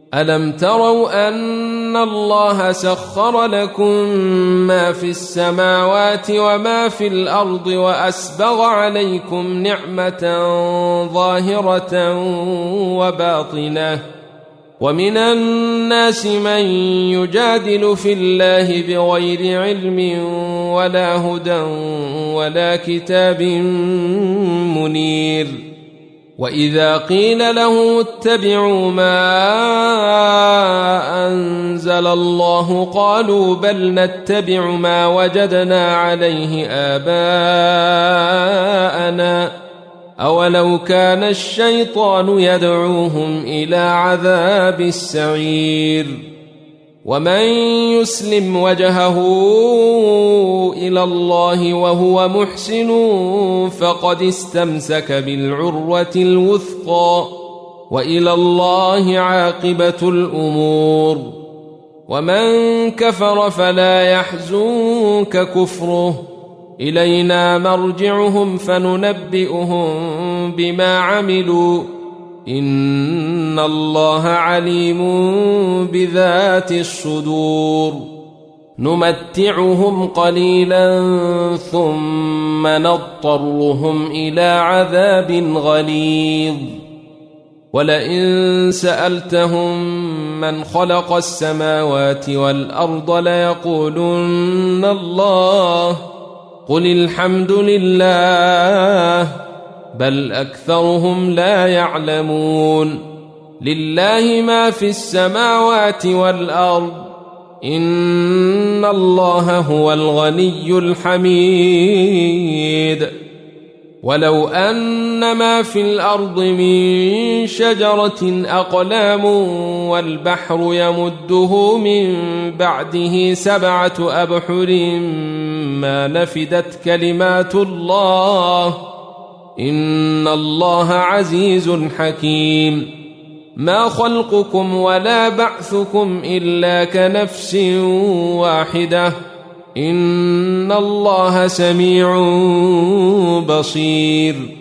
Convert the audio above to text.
ألم تروا أن الله سخر لكم ما في السماوات وما في الأرض وأسبغ عليكم نعمة ظاهرة وباطنة ومن الناس من يجادل في الله بغير علم ولا هدى ولا كتاب منير وإذا قيل له اتبعوا ما أنزل الله قالوا بل نتبع ما وجدنا عليه آباءنا أولو كان الشيطان يدعوهم إلى عذاب السعير ومن يسلم وجهه إلى الله وهو محسن فقد استمسك بالعروة الوثقى وإلى الله عاقبة الأمور ومن كفر فلا يحزنك كفره إلينا مرجعهم فننبئهم بما عملوا إن الله عليم بذات الصدور نمتعهم قليلا ثم نضطرهم إلى عذاب غليظ ولئن سألتهم من خلق السماوات والأرض ليقولن الله قل الحمد لله بل أكثرهم لا يعلمون لله ما في السماوات والأرض إن الله هو الغني الحميد ولو أن ما في الأرض من شجرة أقلام والبحر يمده من بعده 7 أبحر ما نفدت كلمات الله إن الله عزيز حكيم ما خلقكم ولا بعثكم إلا كنفس واحدة إن الله سميع بصير